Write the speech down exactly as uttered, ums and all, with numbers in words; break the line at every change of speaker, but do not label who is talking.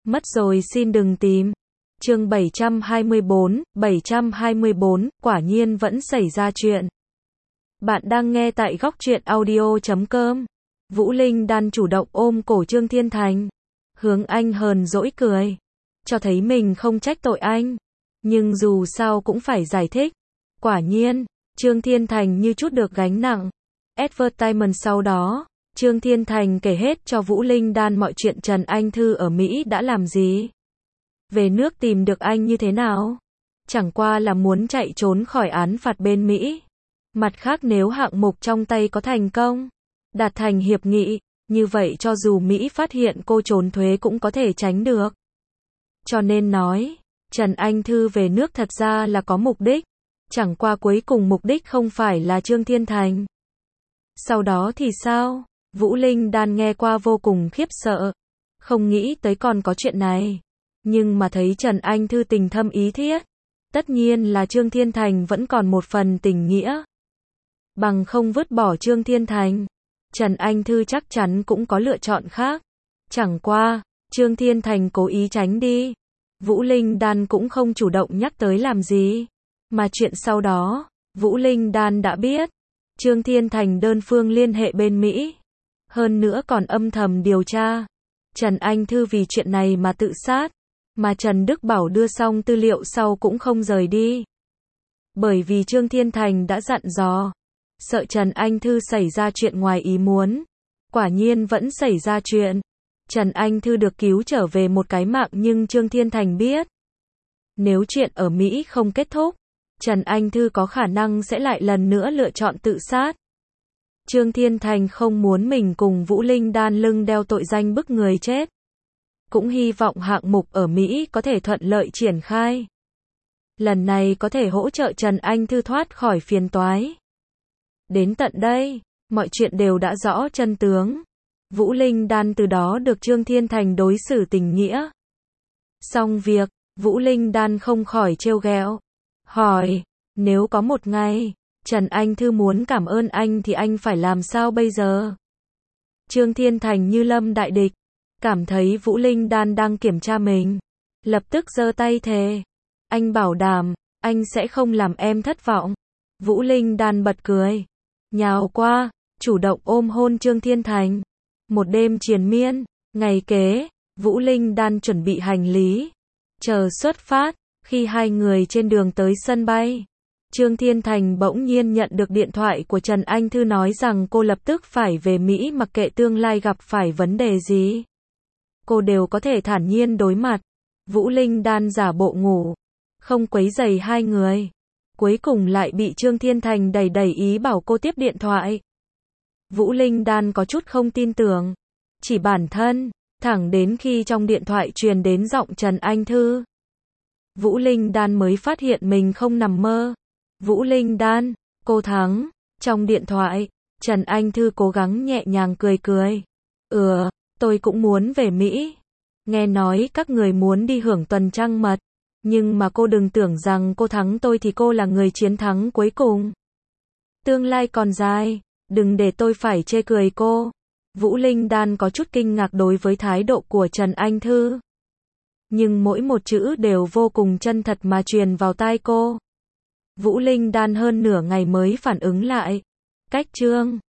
Mất rồi xin đừng tìm. Chương bảy trăm hai mươi bốn, bảy trăm hai mươi bốn, quả nhiên vẫn xảy ra chuyện. Bạn đang nghe tại góc truyện audio chấm com. Vũ Linh Đan chủ động ôm cổ Trương Thiên Thành, hướng anh hờn dỗi cười, cho thấy mình không trách tội anh, nhưng dù sao cũng phải giải thích. Quả nhiên, Trương Thiên Thành như chút được gánh nặng. Advertisement sau đó, Trương Thiên Thành kể hết cho Vũ Linh Đan mọi chuyện Trần Anh Thư ở Mỹ đã làm gì, về nước tìm được anh như thế nào. Chẳng qua là muốn chạy trốn khỏi án phạt bên Mỹ. Mặt khác, nếu hạng mục trong tay có thành công, đạt thành hiệp nghị, như vậy cho dù Mỹ phát hiện cô trốn thuế cũng có thể tránh được. Cho nên nói, Trần Anh Thư về nước thật ra là có mục đích, chẳng qua cuối cùng mục đích không phải là Trương Thiên Thành. Sau đó thì sao? Vũ Linh Đan nghe qua vô cùng khiếp sợ, không nghĩ tới còn có chuyện này. Nhưng mà thấy Trần Anh Thư tình thâm ý thiết, tất nhiên là Trương Thiên Thành vẫn còn một phần tình nghĩa. Bằng không vứt bỏ Trương Thiên Thành, Trần Anh Thư chắc chắn cũng có lựa chọn khác. Chẳng qua, Trương Thiên Thành cố ý tránh đi, Vũ Linh Đan cũng không chủ động nhắc tới làm gì. Mà chuyện sau đó, Vũ Linh Đan đã biết, Trương Thiên Thành đơn phương liên hệ bên Mỹ, hơn nữa còn âm thầm điều tra. Trần Anh Thư vì chuyện này mà tự sát, mà Trần Đức Bảo đưa xong tư liệu sau cũng không rời đi. Bởi vì Trương Thiên Thành đã dặn dò, sợ Trần Anh Thư xảy ra chuyện ngoài ý muốn. Quả nhiên vẫn xảy ra chuyện. Trần Anh Thư được cứu trở về một cái mạng, nhưng Trương Thiên Thành biết, nếu chuyện ở Mỹ không kết thúc, Trần Anh Thư có khả năng sẽ lại lần nữa lựa chọn tự sát. Trương Thiên Thành không muốn mình cùng Vũ Linh Đan lưng đeo tội danh bức người chết. Cũng hy vọng hạng mục ở Mỹ có thể thuận lợi triển khai. Lần này có thể hỗ trợ Trần Anh Thư thoát khỏi phiền toái. Đến tận đây, mọi chuyện đều đã rõ chân tướng. Vũ Linh Đan từ đó được Trương Thiên Thành đối xử tình nghĩa. Xong việc, Vũ Linh Đan không khỏi trêu ghẹo, hỏi, nếu có một ngày, Trần Anh Thư muốn cảm ơn anh thì anh phải làm sao bây giờ? Trương Thiên Thành như lâm đại địch, cảm thấy Vũ Linh Đan đang kiểm tra mình, lập tức giơ tay thề, anh bảo đảm, anh sẽ không làm em thất vọng. Vũ Linh Đan bật cười, nhào qua, chủ động ôm hôn Trương Thiên Thành. Một đêm triền miên, ngày kế, Vũ Linh Đan chuẩn bị hành lý, chờ xuất phát. Khi hai người trên đường tới sân bay, Trương Thiên Thành bỗng nhiên nhận được điện thoại của Trần Anh Thư nói rằng cô lập tức phải về Mỹ, mặc kệ tương lai gặp phải vấn đề gì, cô đều có thể thản nhiên đối mặt. Vũ Linh Đan giả bộ ngủ, không quấy rầy hai người, cuối cùng lại bị Trương Thiên Thành đẩy đẩy ý bảo cô tiếp điện thoại. Vũ Linh Đan có chút không tin tưởng, chỉ bản thân, thẳng đến khi trong điện thoại truyền đến giọng Trần Anh Thư, Vũ Linh Đan mới phát hiện mình không nằm mơ. Vũ Linh Đan, cô thắng. Trong điện thoại, Trần Anh Thư cố gắng nhẹ nhàng cười cười. Ừ, tôi cũng muốn về Mỹ. Nghe nói các người muốn đi hưởng tuần trăng mật. Nhưng mà cô đừng tưởng rằng cô thắng tôi thì cô là người chiến thắng cuối cùng. Tương lai còn dài, đừng để tôi phải chê cười cô. Vũ Linh Đan có chút kinh ngạc đối với thái độ của Trần Anh Thư. Nhưng mỗi một chữ đều vô cùng chân thật mà truyền vào tai cô. Vũ Linh Đan hơn nửa ngày mới phản ứng lại. Cách Trương